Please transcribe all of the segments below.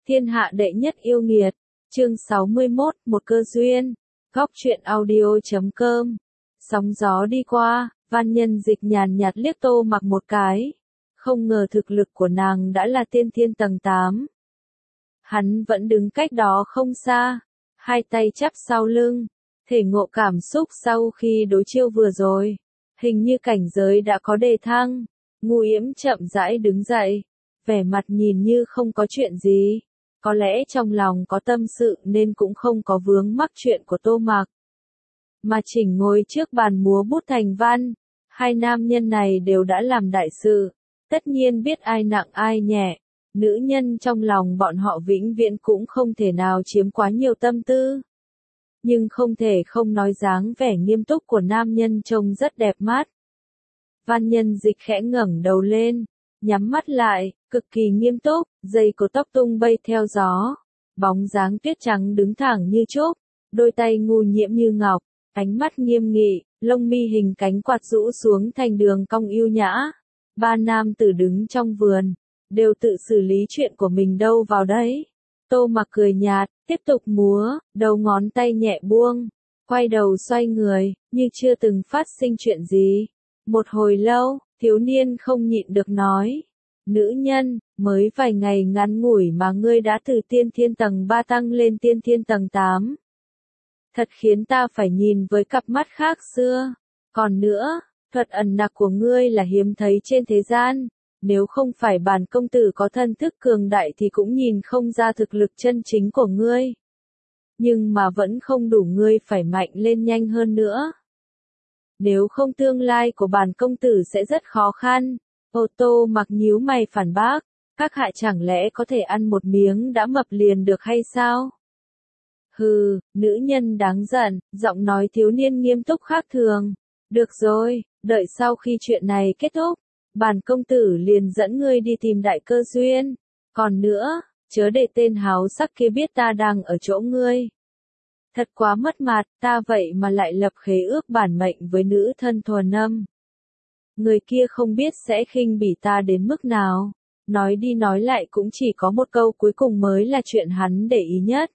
Thiên hạ đệ nhất yêu nghiệt. Chương 61, một cơ duyên. Góc truyện audio.com. Sóng gió đi qua, Văn Nhân Dịch nhàn nhạt liếc Tô Mặc một cái. Không ngờ thực lực của nàng đã là tiên thiên tầng 8. Hắn vẫn đứng cách đó không xa, hai tay chắp sau lưng, thể ngộ cảm xúc sau khi đối chiêu vừa rồi. Hình như cảnh giới đã có đề thăng. Ngô Yểm chậm rãi đứng dậy, vẻ mặt nhìn như không có chuyện gì. Có lẽ trong lòng có tâm sự nên cũng không có vướng mắc chuyện của Tô Mặc. Mà chỉnh ngồi trước bàn múa bút thành văn, hai nam nhân này đều đã làm đại sự, tất nhiên biết ai nặng ai nhẹ. Nữ nhân trong lòng bọn họ vĩnh viễn cũng không thể nào chiếm quá nhiều tâm tư. Nhưng không thể không nói dáng vẻ nghiêm túc của nam nhân trông rất đẹp mắt. Văn Nhân Dịch khẽ ngẩng đầu lên, nhắm mắt lại, cực kỳ nghiêm túc, dây cột tóc tung bay theo gió. Bóng dáng tuyết trắng đứng thẳng như trúc, đôi tay ngu nhiễm như ngọc, ánh mắt nghiêm nghị, lông mi hình cánh quạt rũ xuống thành đường cong yêu nhã. Ba nam tử đứng trong vườn, đều tự xử lý chuyện của mình đâu vào đấy. Tô Mặc cười nhạt, tiếp tục múa, đầu ngón tay nhẹ buông, quay đầu xoay người, như chưa từng phát sinh chuyện gì. Một hồi lâu, thiếu niên không nhịn được nói. Nữ nhân, mới vài ngày ngắn ngủi mà ngươi đã từ tiên thiên tầng 3 tăng lên tiên thiên tầng 8. Thật khiến ta phải nhìn với cặp mắt khác xưa. Còn nữa, thuật ẩn nặc của ngươi là hiếm thấy trên thế gian. Nếu không phải bản công tử có thân thức cường đại thì cũng nhìn không ra thực lực chân chính của ngươi. Nhưng mà vẫn không đủ, ngươi phải mạnh lên nhanh hơn nữa. Nếu không tương lai của bản công tử sẽ rất khó khăn. Ô Tô Mặc nhíu mày phản bác, các hạ chẳng lẽ có thể ăn một miếng đã mập liền được hay sao? Hừ, nữ nhân đáng giận, giọng nói thiếu niên nghiêm túc khác thường. Được rồi, đợi sau khi chuyện này kết thúc, bản công tử liền dẫn ngươi đi tìm đại cơ duyên. Còn nữa, chớ để tên háo sắc kia biết ta đang ở chỗ ngươi. Thật quá mất mặt, ta vậy mà lại lập khế ước bản mệnh với nữ thân thuần âm. Người kia không biết sẽ khinh bỉ ta đến mức nào. Nói đi nói lại cũng chỉ có một câu cuối cùng mới là chuyện hắn để ý nhất.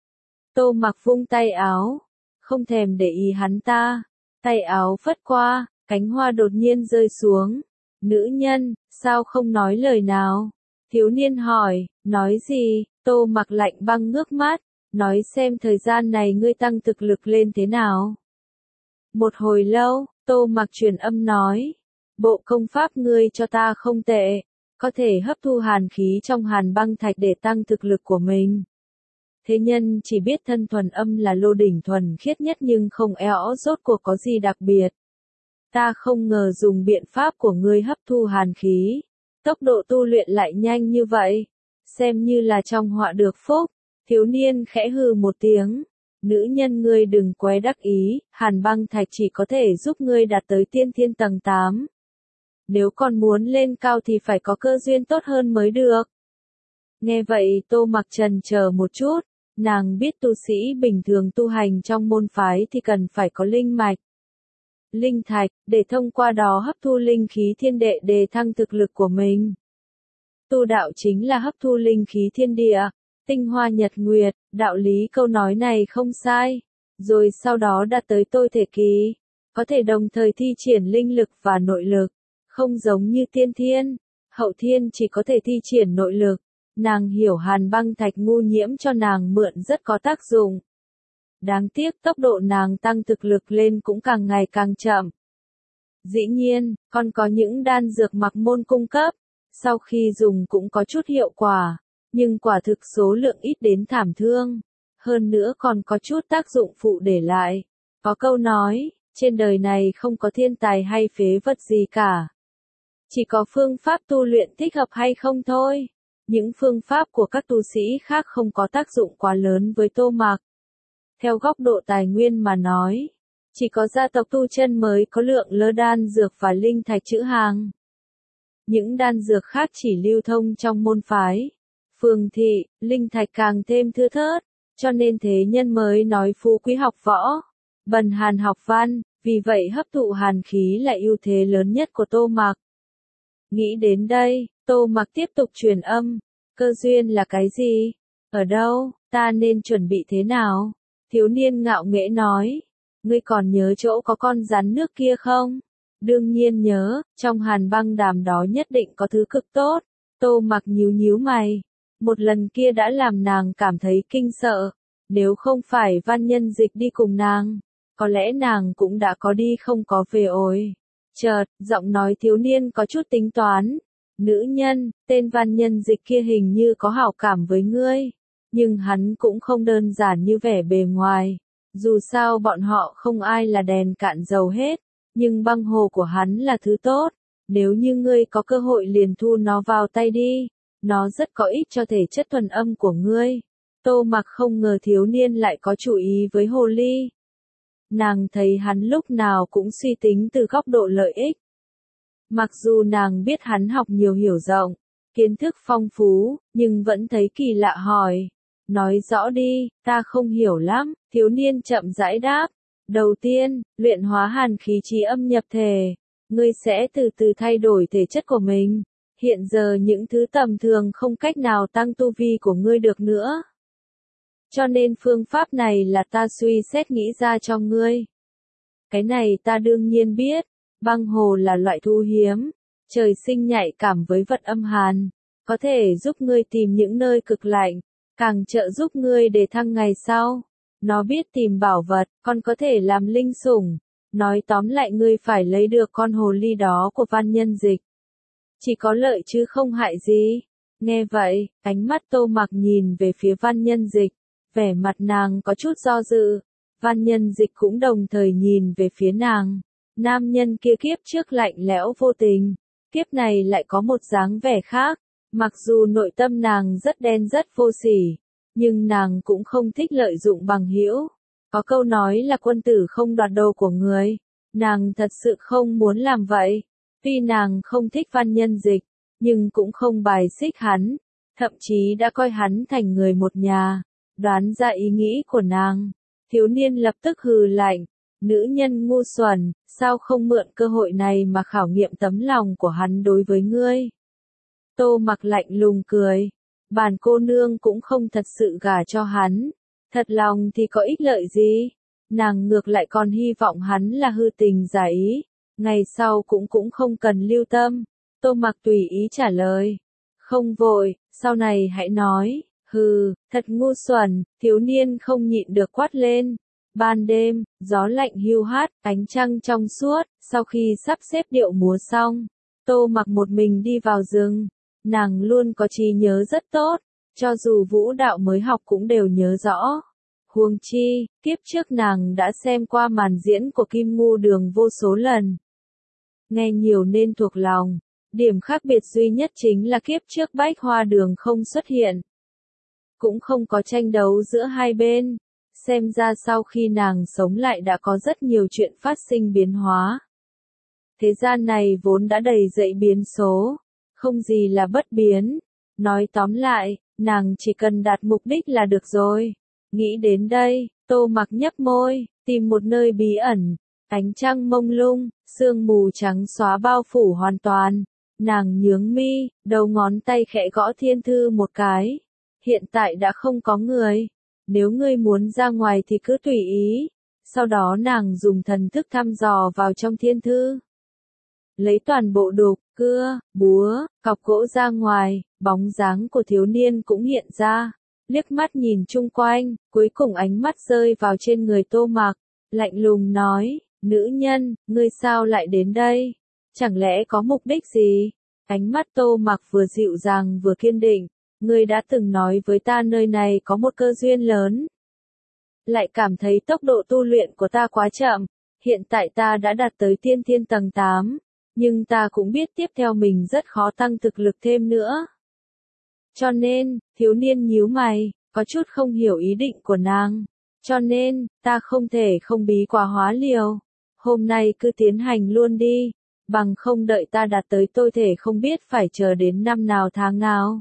Tô Mặc vung tay áo, không thèm để ý hắn ta. Tay áo phất qua, cánh hoa đột nhiên rơi xuống. Nữ nhân, sao không nói lời nào? Thiếu niên hỏi, nói gì? Tô Mặc lạnh băng ngước mắt, nói xem thời gian này ngươi tăng thực lực lên thế nào. Một hồi lâu, Tô Mặc truyền âm nói, bộ công pháp ngươi cho ta không tệ, có thể hấp thu hàn khí trong hàn băng thạch để tăng thực lực của mình. Thế nhân chỉ biết thân thuần âm là lô đỉnh thuần khiết nhất nhưng không rõ rốt cuộc có gì đặc biệt. Ta không ngờ dùng biện pháp của ngươi hấp thu hàn khí, tốc độ tu luyện lại nhanh như vậy, xem như là trong họa được phúc. Thiếu niên khẽ hừ một tiếng, nữ nhân ngươi đừng quấy đắc ý, hàn băng thạch chỉ có thể giúp ngươi đạt tới tiên thiên tầng 8. Nếu còn muốn lên cao thì phải có cơ duyên tốt hơn mới được. Nghe vậy Tô Mặc chần chờ một chút, nàng biết tu sĩ bình thường tu hành trong môn phái thì cần phải có linh mạch, linh thạch, để thông qua đó hấp thu linh khí thiên địa để thăng thực lực của mình. Tu đạo chính là hấp thu linh khí thiên địa, tinh hoa nhật nguyệt, đạo lý câu nói này không sai. Rồi sau đó đạt tới tôi thể kỳ, có thể đồng thời thi triển linh lực và nội lực, không giống như tiên thiên, hậu thiên chỉ có thể thi triển nội lực. Nàng hiểu hàn băng thạch ngu nhiễm cho nàng mượn rất có tác dụng. Đáng tiếc tốc độ nàng tăng thực lực lên cũng càng ngày càng chậm. Dĩ nhiên, còn có những đan dược mặc môn cung cấp, sau khi dùng cũng có chút hiệu quả, nhưng quả thực số lượng ít đến thảm thương. Hơn nữa còn có chút tác dụng phụ để lại. Có câu nói, trên đời này không có thiên tài hay phế vật gì cả. Chỉ có phương pháp tu luyện thích hợp hay không thôi. Những phương pháp của các tu sĩ khác không có tác dụng quá lớn với Tô Mặc. Theo góc độ tài nguyên mà nói, chỉ có gia tộc tu chân mới có lượng lớn đan dược và linh thạch trữ hàng. Những đan dược khác chỉ lưu thông trong môn phái, phường thị, linh thạch càng thêm thưa thớt, cho nên thế nhân mới nói phú quý học võ, bần hàn học văn, vì vậy hấp thụ hàn khí là ưu thế lớn nhất của Tô Mặc. Nghĩ đến đây, Tô Mặc tiếp tục truyền âm, cơ duyên là cái gì? Ở đâu, ta nên chuẩn bị thế nào? Thiếu niên ngạo nghễ nói. Ngươi còn nhớ chỗ có con rắn nước kia không? Đương nhiên nhớ, trong hàn băng đàm đó nhất định có thứ cực tốt. Tô Mặc nhíu nhíu mày. Một lần kia đã làm nàng cảm thấy kinh sợ. Nếu không phải Văn Nhân Dịch đi cùng nàng, có lẽ nàng cũng đã có đi không có về ôi. Chợt, giọng nói thiếu niên có chút tính toán. Nữ nhân, tên Văn Nhân Dịch kia hình như có hảo cảm với ngươi. Nhưng hắn cũng không đơn giản như vẻ bề ngoài. Dù sao bọn họ không ai là đèn cạn dầu hết. Nhưng băng hồ của hắn là thứ tốt. Nếu như ngươi có cơ hội liền thu nó vào tay đi. Nó rất có ích cho thể chất thuần âm của ngươi. Tô Mặc không ngờ thiếu niên lại có chủ ý với hồ ly. Nàng thấy hắn lúc nào cũng suy tính từ góc độ lợi ích. Mặc dù nàng biết hắn học nhiều hiểu rộng, kiến thức phong phú, nhưng vẫn thấy kỳ lạ hỏi. Nói rõ đi, ta không hiểu lắm, thiếu niên chậm rãi đáp. Đầu tiên, luyện hóa hàn khí trí âm nhập thể. Ngươi sẽ từ từ thay đổi thể chất của mình. Hiện giờ những thứ tầm thường không cách nào tăng tu vi của ngươi được nữa. Cho nên phương pháp này là ta suy xét nghĩ ra cho ngươi. Cái này ta đương nhiên biết. Băng hồ là loại thú hiếm. Trời sinh nhạy cảm với vật âm hàn. Có thể giúp ngươi tìm những nơi cực lạnh. Càng trợ giúp ngươi để thăng ngày sau. Nó biết tìm bảo vật, còn có thể làm linh sủng. Nói tóm lại ngươi phải lấy được con hồ ly đó của Văn Nhân Dịch. Chỉ có lợi chứ không hại gì. Nghe vậy, ánh mắt Tô Mặc nhìn về phía Văn Nhân Dịch. Vẻ mặt nàng có chút do dự. Văn Nhân Dịch cũng đồng thời nhìn về phía nàng. Nam nhân kia kiếp trước lạnh lẽo vô tình. Kiếp này lại có một dáng vẻ khác. Mặc dù nội tâm nàng rất đen rất vô sỉ. Nhưng nàng cũng không thích lợi dụng bằng hữu. Có câu nói là quân tử không đoạt đồ của người. Nàng thật sự không muốn làm vậy. Tuy nàng không thích Văn Nhân Dịch, nhưng cũng không bài xích hắn. Thậm chí đã coi hắn thành người một nhà. Đoán ra ý nghĩ của nàng. Thiếu niên lập tức hừ lạnh. Nữ nhân ngu xuẩn, sao không mượn cơ hội này mà khảo nghiệm tấm lòng của hắn đối với ngươi? Tô Mặc lạnh lùng cười. Bản cô nương cũng không thật sự gả cho hắn. Thật lòng thì có ích lợi gì? Nàng ngược lại còn hy vọng hắn là hư tình giả ý. Ngày sau cũng không cần lưu tâm. Tô Mặc tùy ý trả lời. Không vội, sau này hãy nói. Hừ, thật ngu xuẩn, thiếu niên không nhịn được quát lên. Ban đêm, gió lạnh hiu hắt, ánh trăng trong suốt, sau khi sắp xếp điệu múa xong, Tô Mặc một mình đi vào rừng. Nàng luôn có trí nhớ rất tốt, cho dù vũ đạo mới học cũng đều nhớ rõ. Huống chi, kiếp trước nàng đã xem qua màn diễn của Kim Ngu Đường vô số lần. Nghe nhiều nên thuộc lòng, điểm khác biệt duy nhất chính là kiếp trước Bách Hoa Đường không xuất hiện. Cũng không có tranh đấu giữa hai bên. Xem ra sau khi nàng sống lại đã có rất nhiều chuyện phát sinh biến hóa. Thế gian này vốn đã đầy dẫy biến số, không gì là bất biến. Nói tóm lại, nàng chỉ cần đạt mục đích là được rồi. Nghĩ đến đây, Tô Mặc nhấp môi, tìm một nơi bí ẩn. Ánh trăng mông lung, sương mù trắng xóa bao phủ hoàn toàn. Nàng nhướng mi, đầu ngón tay khẽ gõ thiên thư một cái. Hiện tại đã không có người. Nếu ngươi muốn ra ngoài thì cứ tùy ý. Sau đó nàng dùng thần thức thăm dò vào trong thiên thư. Lấy toàn bộ đục, cưa, búa, cọc gỗ ra ngoài, bóng dáng của thiếu niên cũng hiện ra. Liếc mắt nhìn chung quanh, cuối cùng ánh mắt rơi vào trên người Tô Mặc. Lạnh lùng nói, nữ nhân, ngươi sao lại đến đây? Chẳng lẽ có mục đích gì? Ánh mắt Tô Mặc vừa dịu dàng vừa kiên định. Ngươi đã từng nói với ta nơi này có một cơ duyên lớn. Lại cảm thấy tốc độ tu luyện của ta quá chậm. Hiện tại ta đã đạt tới tiên thiên tầng 8. Nhưng ta cũng biết tiếp theo mình rất khó tăng thực lực thêm nữa. Cho nên, thiếu niên nhíu mày, có chút không hiểu ý định của nàng. Cho nên, ta không thể không bí quá hóa liều. Hôm nay cứ tiến hành luôn đi. Bằng không đợi ta đạt tới tôi thể không biết phải chờ đến năm nào tháng nào.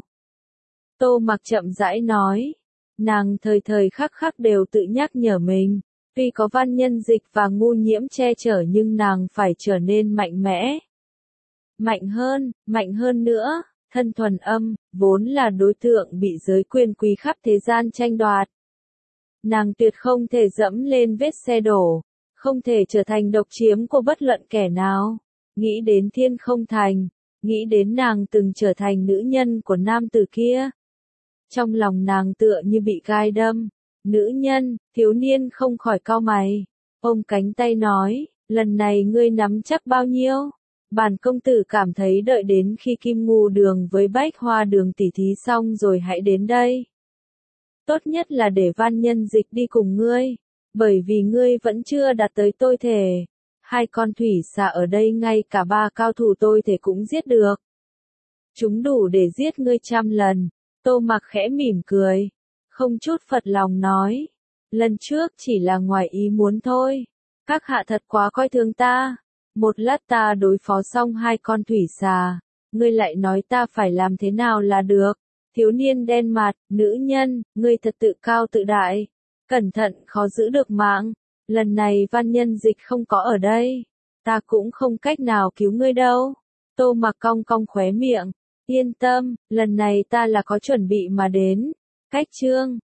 Tô Mặc chậm rãi nói. Nàng thời thời khắc khắc đều tự nhắc nhở mình. Tuy có Văn Nhân Dịch và Ngu Nhiễm che chở nhưng nàng phải trở nên mạnh mẽ. Mạnh hơn nữa. Thân thuần âm, vốn là đối tượng bị giới quyền quý khắp thế gian tranh đoạt. Nàng tuyệt không thể dẫm lên vết xe đổ, không thể trở thành độc chiếm của bất luận kẻ nào. Nghĩ đến Thiên Không Thành, nghĩ đến nàng từng trở thành nữ nhân của nam tử kia. Trong lòng nàng tựa như bị gai đâm. Nữ nhân, thiếu niên không khỏi cau mày. Ôm cánh tay nói, lần này ngươi nắm chắc bao nhiêu? Bản công tử cảm thấy đợi đến khi Kim Ngưu Đường với Bách Hoa Đường tỉ thí xong rồi hãy đến đây. Tốt nhất là để Văn Nhân Dịch đi cùng ngươi, bởi vì ngươi vẫn chưa đạt tới tôi thể. Hai con thủy xà ở đây ngay cả 3 cao thủ tôi thể cũng giết được. Chúng đủ để giết ngươi 100 lần. Tô Mặc khẽ mỉm cười, không chút phật lòng nói, lần trước chỉ là ngoài ý muốn thôi. Các hạ thật quá coi thường ta. Một lát ta đối phó xong 2 con thủy xà, ngươi lại nói ta phải làm thế nào là được. Thiếu niên đen mặt, nữ nhân, ngươi thật tự cao tự đại, cẩn thận khó giữ được mạng. Lần này Văn Nhân Dịch không có ở đây, ta cũng không cách nào cứu ngươi đâu. Tô Mặc cong cong khóe miệng, yên tâm, lần này ta là có chuẩn bị mà đến. Cách chương